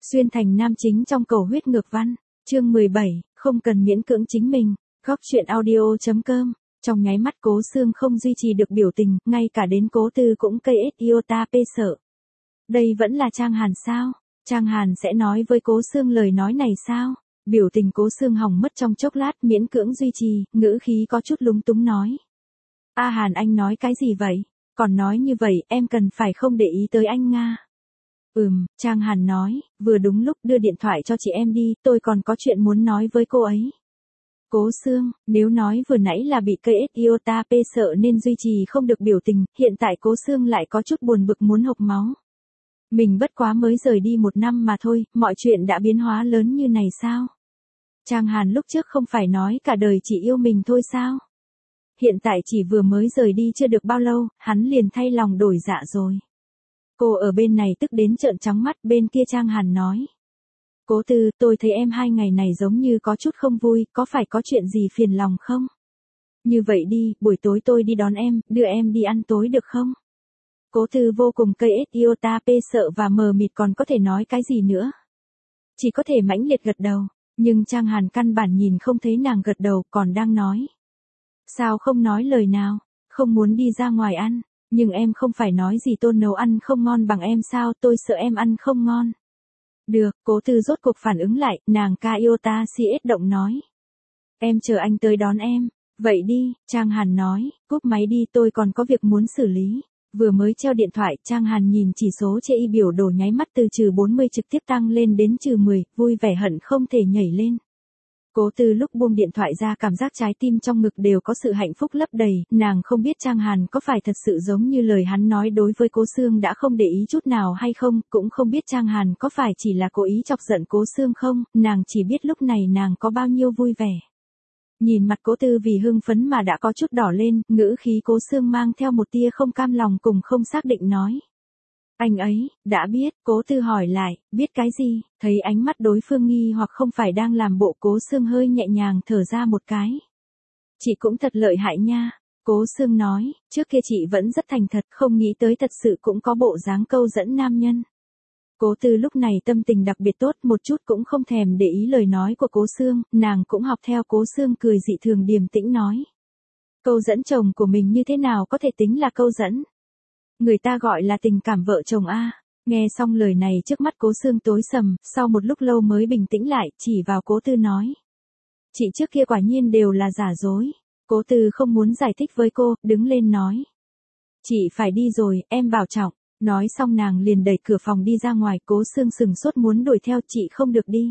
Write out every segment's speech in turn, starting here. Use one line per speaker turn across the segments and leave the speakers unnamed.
Xuyên thành nam chính trong Cầu huyết ngược văn, chương 17, không cần miễn cưỡng chính mình, góc truyện audio.com. Trong nháy mắt Cố Xương không duy trì được biểu tình, ngay cả đến Cố Tư cũng cây iota pê sợ. Đây vẫn là Trang Hàn sao? Trang Hàn sẽ nói với Cố Xương lời nói này sao? Biểu tình Cố Xương hỏng mất trong chốc lát, miễn cưỡng duy trì, ngữ khí có chút lúng túng nói. A Hàn, anh nói cái gì vậy? Còn nói như vậy, em cần phải không để ý tới anh Nga. Trang Hàn nói, vừa đúng lúc đưa điện thoại cho chị em đi, tôi còn có chuyện muốn nói với cô ấy. Cố Xương, nếu nói vừa nãy là bị cây iota pê sợ nên duy trì không được biểu tình, hiện tại Cố Xương lại có chút buồn bực muốn hộc máu. Mình bất quá mới rời đi 1 năm mà thôi, mọi chuyện đã biến hóa lớn như này sao? Trang Hàn lúc trước không phải nói cả đời chỉ yêu mình thôi sao? Hiện tại chỉ vừa mới rời đi chưa được bao lâu, hắn liền thay lòng đổi dạ rồi. Cô ở bên này tức đến trợn trắng mắt, bên kia Trang Hàn nói. Cố Tư, tôi thấy em 2 ngày này giống như có chút không vui, có phải có chuyện gì phiền lòng không? Như vậy đi, buổi tối tôi đi đón em, đưa em đi ăn tối được không? Cố Tư vô cùng cây iota pê sợ và mờ mịt, còn có thể nói cái gì nữa? Chỉ có thể mãnh liệt gật đầu, nhưng Trang Hàn căn bản nhìn không thấy nàng gật đầu, còn đang nói. Sao không nói lời nào, không muốn đi ra ngoài ăn, nhưng em không phải nói gì tôi nấu ăn không ngon bằng em sao, tôi sợ em ăn không ngon. Được, Cố Tư rốt cuộc phản ứng lại, nàng ca iota cs động nói. Em chờ anh tới đón em, vậy đi, Trang Hàn nói, cúp máy đi, tôi còn có việc muốn xử lý. Vừa mới treo điện thoại, Trang Hàn nhìn chỉ số chê biểu đồ nháy mắt từ -40 trực tiếp tăng lên đến -10, vui vẻ hận không thể nhảy lên. Cố Tư lúc buông điện thoại ra cảm giác trái tim trong ngực đều có sự hạnh phúc lấp đầy, nàng không biết Trang Hàn có phải thật sự giống như lời hắn nói đối với Cố Xương đã không để ý chút nào hay không, cũng không biết Trang Hàn có phải chỉ là cố ý chọc giận Cố Xương không, nàng chỉ biết lúc này nàng có bao nhiêu vui vẻ. Nhìn mặt Cố Tư vì hưng phấn mà đã có chút đỏ lên, ngữ khí Cố Xương mang theo một tia không cam lòng cùng không xác định nói. Anh ấy, đã biết, Cố Tư hỏi lại, biết cái gì, thấy ánh mắt đối phương nghi hoặc không phải đang làm bộ, Cố Xương hơi nhẹ nhàng thở ra một cái. Chị cũng thật lợi hại nha, Cố Xương nói, trước kia chị vẫn rất thành thật, không nghĩ tới thật sự cũng có bộ dáng câu dẫn nam nhân. Cố Tư lúc này tâm tình đặc biệt tốt, một chút cũng không thèm để ý lời nói của Cố Xương, nàng cũng học theo Cố Xương cười dị thường điềm tĩnh nói. Câu dẫn chồng của mình như thế nào có thể tính là câu dẫn? Người ta gọi là tình cảm vợ chồng a. Nghe xong lời này trước mắt Cố Xương tối sầm, sau một lúc lâu mới bình tĩnh lại, chỉ vào Cố Tư nói. Chị trước kia quả nhiên đều là giả dối. Cố Tư không muốn giải thích với cô, đứng lên nói. Chị phải đi rồi, em bảo trọng. Nói xong nàng liền đẩy cửa phòng đi ra ngoài, Cố Xương sừng sốt muốn đuổi theo, chị không được đi.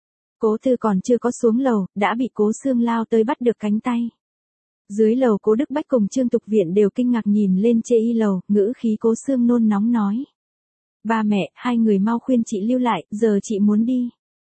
Cố Tư còn chưa có xuống lầu, đã bị Cố Xương lao tới bắt được cánh tay. Dưới lầu Cố Đức Bách cùng Trương Tục Viện đều kinh ngạc nhìn lên chê y lầu, ngữ khí Cố Xương nôn nóng nói. Ba mẹ, hai người mau khuyên chị lưu lại, giờ chị muốn đi.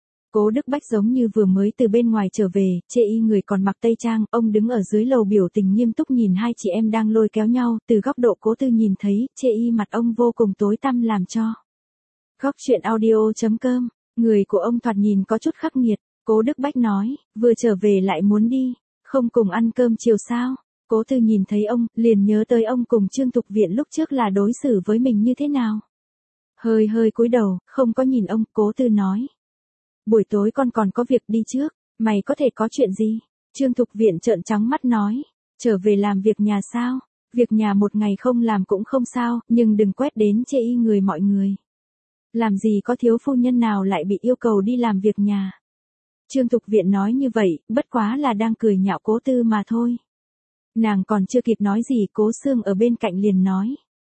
Cố Đức Bách giống như vừa mới từ bên ngoài trở về, chê y người còn mặc tây trang, ông đứng ở dưới lầu biểu tình nghiêm túc nhìn hai chị em đang lôi kéo nhau, từ góc độ Cố Tư nhìn thấy, chê y mặt ông vô cùng tối tăm làm cho. Góc truyện audio.com, người của ông thoạt nhìn có chút khắc nghiệt, Cố Đức Bách nói, vừa trở về lại muốn đi. Không cùng ăn cơm chiều sao? Cố Tư nhìn thấy ông, liền nhớ tới ông cùng Trương Tục Viện lúc trước là đối xử với mình như thế nào. Hơi cúi đầu, không có nhìn ông, Cố Tư nói. Buổi tối con còn có việc đi trước, mày có thể có chuyện gì? Trương Tục Viện trợn trắng mắt nói. Trở về làm việc nhà sao? Việc nhà một ngày không làm cũng không sao, nhưng đừng quét đến chê y người mọi người. Làm gì có thiếu phu nhân nào lại bị yêu cầu đi làm việc nhà. Trương Tục Viện nói như vậy, bất quá là đang cười nhạo Cố Tư mà thôi. Nàng còn chưa kịp nói gì, Cố Xương ở bên cạnh liền nói.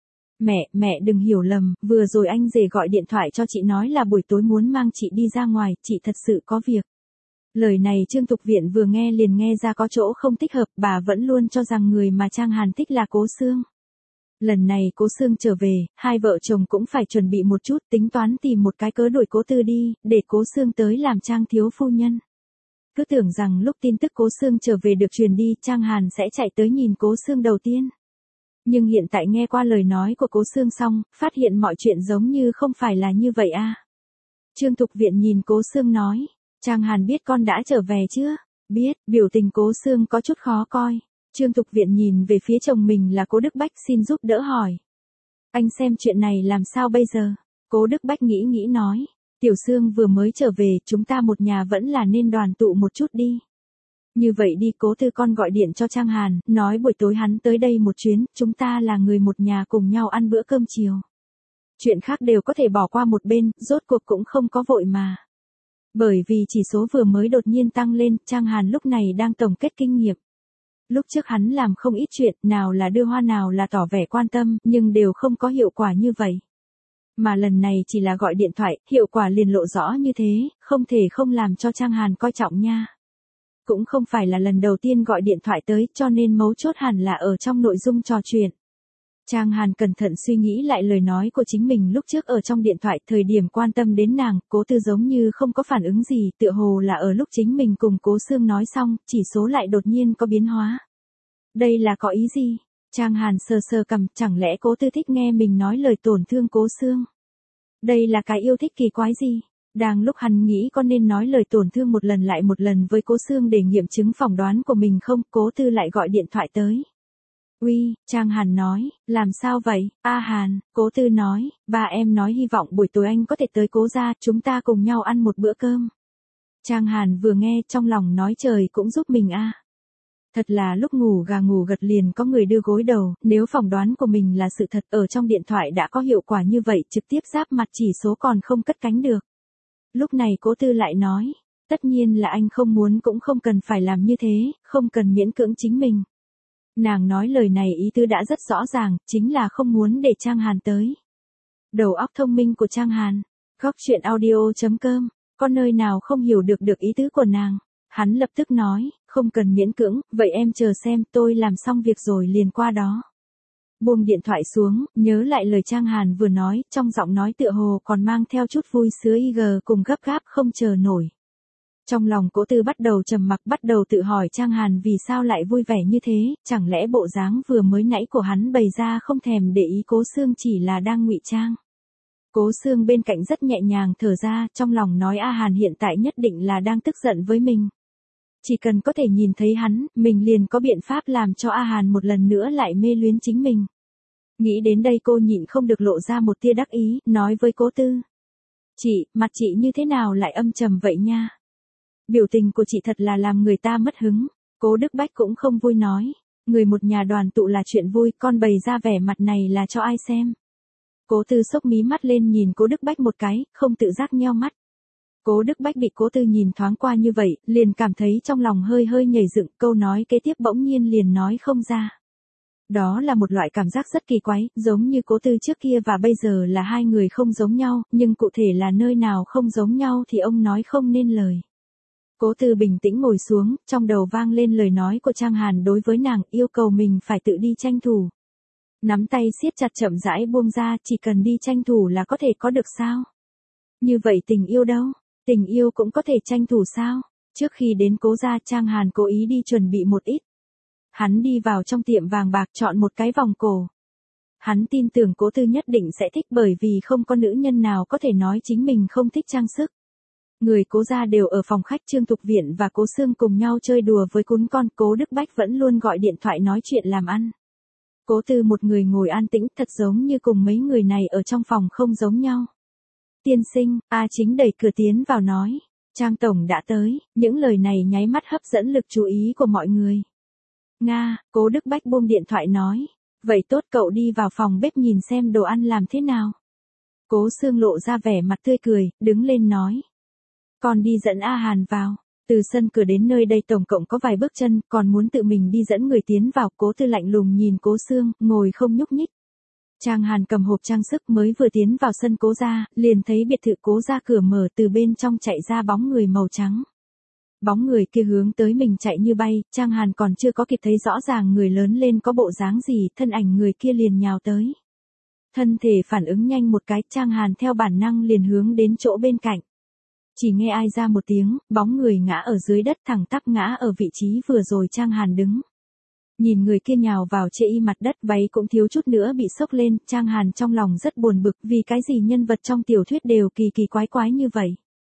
Mẹ đừng hiểu lầm, vừa rồi anh rể gọi điện thoại cho chị nói là buổi tối muốn mang chị đi ra ngoài, chị thật sự có việc. Lời này Trương Tục Viện vừa nghe liền nghe ra có chỗ không thích hợp, bà vẫn luôn cho rằng người mà Trang Hàn thích là Cố Xương. Lần này Cố Xương trở về, hai vợ chồng cũng phải chuẩn bị một chút, tính toán tìm một cái cớ đuổi Cố Tư đi, để Cố Xương tới làm Trang thiếu phu nhân. Cứ tưởng rằng lúc tin tức Cố Xương trở về được truyền đi, Trang Hàn sẽ chạy tới nhìn Cố Xương đầu tiên. Nhưng hiện tại nghe qua lời nói của Cố Xương xong, phát hiện mọi chuyện giống như không phải là như vậy a. Trương Tục Viện nhìn Cố Xương nói, Trang Hàn biết con đã trở về chưa? Biết, biểu tình Cố Xương có chút khó coi. Trương Tục Viện nhìn về phía chồng mình là Cố Đức Bách xin giúp đỡ hỏi. Anh xem chuyện này làm sao bây giờ? Cố Đức Bách nghĩ nói. Tiểu Sương vừa mới trở về, chúng ta một nhà vẫn là nên đoàn tụ một chút đi. Như vậy đi, Cố Tư con gọi điện cho Trang Hàn, nói buổi tối hắn tới đây một chuyến, chúng ta là người một nhà cùng nhau ăn bữa cơm chiều. Chuyện khác đều có thể bỏ qua một bên, rốt cuộc cũng không có vội mà. Bởi vì chỉ số vừa mới đột nhiên tăng lên, Trang Hàn lúc này đang tổng kết kinh nghiệm. Lúc trước hắn làm không ít chuyện, nào là đưa hoa nào là tỏ vẻ quan tâm, nhưng đều không có hiệu quả như vậy. Mà lần này chỉ là gọi điện thoại, hiệu quả liền lộ rõ như thế, không thể không làm cho Trang Hàn coi trọng nha. Cũng không phải là lần đầu tiên gọi điện thoại tới, cho nên mấu chốt hẳn là ở trong nội dung trò chuyện. Trang Hàn cẩn thận suy nghĩ lại lời nói của chính mình lúc trước ở trong điện thoại, thời điểm quan tâm đến nàng, Cố Tư giống như không có phản ứng gì, tựa hồ là ở lúc chính mình cùng Cố Sương nói xong, chỉ số lại đột nhiên có biến hóa. Đây là có ý gì? Trang Hàn sờ sờ cằm, chẳng lẽ Cố Tư thích nghe mình nói lời tổn thương Cố Sương? Đây là cái yêu thích kỳ quái gì? Đang lúc hắn nghĩ có nên nói lời tổn thương một lần lại một lần với Cố Sương để nghiệm chứng phỏng đoán của mình không, Cố Tư lại gọi điện thoại tới. Uy, Trang Hàn nói, làm sao vậy? A Hàn, Cố Tư nói, ba em nói hy vọng buổi tối anh có thể tới Cố gia, chúng ta cùng nhau ăn một bữa cơm. Trang Hàn vừa nghe trong lòng nói trời cũng giúp mình a. Thật là lúc ngủ gà ngủ gật liền có người đưa gối đầu, nếu phỏng đoán của mình là sự thật, ở trong điện thoại đã có hiệu quả như vậy, trực tiếp giáp mặt chỉ số còn không cất cánh được. Lúc này Cố Tư lại nói, tất nhiên là anh không muốn cũng không cần phải làm như thế, không cần miễn cưỡng chính mình. Nàng nói lời này ý tứ đã rất rõ ràng, chính là không muốn để Trang Hàn tới. Đầu óc thông minh của Trang Hàn, góc chuyện audio.com, có nơi nào không hiểu được ý tứ của nàng. Hắn lập tức nói, không cần miễn cưỡng, vậy em chờ xem, tôi làm xong việc rồi liền qua đó. Buông điện thoại xuống, nhớ lại lời Trang Hàn vừa nói, trong giọng nói tựa hồ còn mang theo chút vui sướng cùng gấp gáp không chờ nổi. Trong lòng Cố Tư bắt đầu trầm mặc, bắt đầu tự hỏi Trang Hàn vì sao lại vui vẻ như thế, chẳng lẽ bộ dáng vừa mới nãy của hắn bày ra không thèm để ý Cố Sương chỉ là đang ngụy trang. Cố Sương bên cạnh rất nhẹ nhàng thở ra, trong lòng nói A Hàn hiện tại nhất định là đang tức giận với mình. Chỉ cần có thể nhìn thấy hắn, mình liền có biện pháp làm cho A Hàn một lần nữa lại mê luyến chính mình. Nghĩ đến đây cô nhịn không được lộ ra một tia đắc ý, nói với Cố Tư. Chị, mặt chị như thế nào lại âm trầm vậy nha? Biểu tình của chị thật là làm người ta mất hứng. Cố Đức Bách cũng không vui nói. Người một nhà đoàn tụ là chuyện vui, con bày ra vẻ mặt này là cho ai xem? Cố Tư xốc mí mắt lên nhìn Cố Đức Bách một cái, không tự giác nheo mắt. Cố Đức Bách bị Cố Tư nhìn thoáng qua như vậy, liền cảm thấy trong lòng hơi hơi nhảy dựng, câu nói kế tiếp bỗng nhiên liền nói không ra. Đó là một loại cảm giác rất kỳ quái, giống như Cố Tư trước kia và bây giờ là hai người không giống nhau, nhưng cụ thể là nơi nào không giống nhau thì ông nói không nên lời. Cố Tư bình tĩnh ngồi xuống, trong đầu vang lên lời nói của Trang Hàn đối với nàng, yêu cầu mình phải tự đi tranh thủ. Nắm tay siết chặt chậm rãi buông ra, chỉ cần đi tranh thủ là có thể có được sao? Như vậy tình yêu đâu? Tình yêu cũng có thể tranh thủ sao? Trước khi đến Cố gia, Trang Hàn cố ý đi chuẩn bị một ít. Hắn đi vào trong tiệm vàng bạc chọn một cái vòng cổ. Hắn tin tưởng Cố Tư nhất định sẽ thích bởi vì không có nữ nhân nào có thể nói chính mình không thích trang sức. Người Cố gia đều ở phòng khách Trương Thục Viện và Cố Sương cùng nhau chơi đùa với cún con, Cố Đức Bách vẫn luôn gọi điện thoại nói chuyện làm ăn. Cố Tư một người ngồi an tĩnh thật giống như cùng mấy người này ở trong phòng không giống nhau. Tiên sinh, A Chính đẩy cửa tiến vào nói. Trang Tổng đã tới, những lời này nháy mắt hấp dẫn lực chú ý của mọi người. Nga, Cố Đức Bách buông điện thoại nói. Vậy tốt, cậu đi vào phòng bếp nhìn xem đồ ăn làm thế nào. Cố Sương lộ ra vẻ mặt tươi cười, đứng lên nói. Còn đi dẫn A Hàn vào. Từ sân cửa đến nơi đây tổng cộng có vài bước chân, còn muốn tự mình đi dẫn người tiến vào. Cố Tư lạnh lùng nhìn Cố Sương, ngồi không nhúc nhích. Trang Hàn cầm hộp trang sức mới vừa tiến vào sân Cố gia, liền thấy biệt thự Cố gia cửa mở, từ bên trong chạy ra bóng người màu trắng. Bóng người kia hướng tới mình chạy như bay, Trang Hàn còn chưa có kịp thấy rõ ràng người lớn lên có bộ dáng gì, thân ảnh người kia liền nhào tới. Thân thể phản ứng nhanh một cái, Trang Hàn theo bản năng liền hướng đến chỗ bên cạnh. Chỉ nghe ai ra một tiếng, bóng người ngã ở dưới đất, thẳng tắp ngã ở vị trí vừa rồi Trang Hàn đứng. Nhìn người kia nhào vào chê y mặt đất, váy cũng thiếu chút nữa bị xốc lên, Trang Hàn trong lòng rất buồn bực, vì cái gì nhân vật trong tiểu thuyết đều kỳ quái như vậy.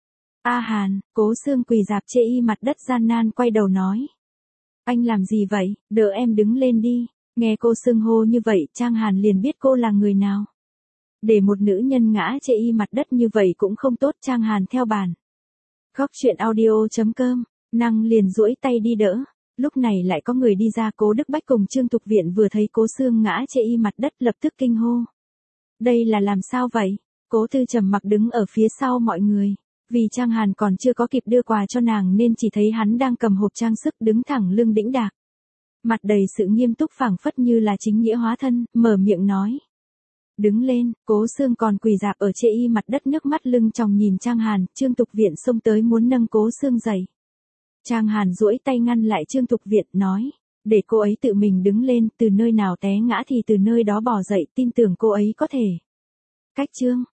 A Hàn, Cố Sương quỳ dạp chê y mặt đất gian nan quay đầu nói. Anh làm gì vậy, đỡ em đứng lên đi. Nghe cô Sương hô như vậy, Trang Hàn liền biết cô là người nào. Để một nữ nhân ngã chê y mặt đất như vậy cũng không tốt. Trang Hàn theo bàn. Góc chuyện audio.com, Năng liền duỗi tay đi đỡ. Lúc này lại có người đi ra. Cố Đức Bách cùng Trương Tục Viện vừa thấy Cố Xương ngã chê y mặt đất lập tức kinh hô. Đây là làm sao vậy? Cố Tư trầm mặc đứng ở phía sau mọi người. Vì Trang Hàn còn chưa có kịp đưa quà cho nàng nên chỉ thấy hắn đang cầm hộp trang sức đứng thẳng lưng đĩnh đạc. Mặt đầy sự nghiêm túc phảng phất như là chính nghĩa hóa thân, mở miệng nói. Đứng lên. Cố Xương còn quỳ rạp ở chê y mặt đất, nước mắt lưng tròng nhìn Trang Hàn. Trương Tục Viện xông tới muốn nâng Cố Xương dậy. Trang Hàn duỗi tay ngăn lại Trương Tục Viện, nói. Để cô ấy tự mình đứng lên, từ nơi nào té ngã thì từ nơi đó bò dậy, tin tưởng cô ấy có thể. Cách Trương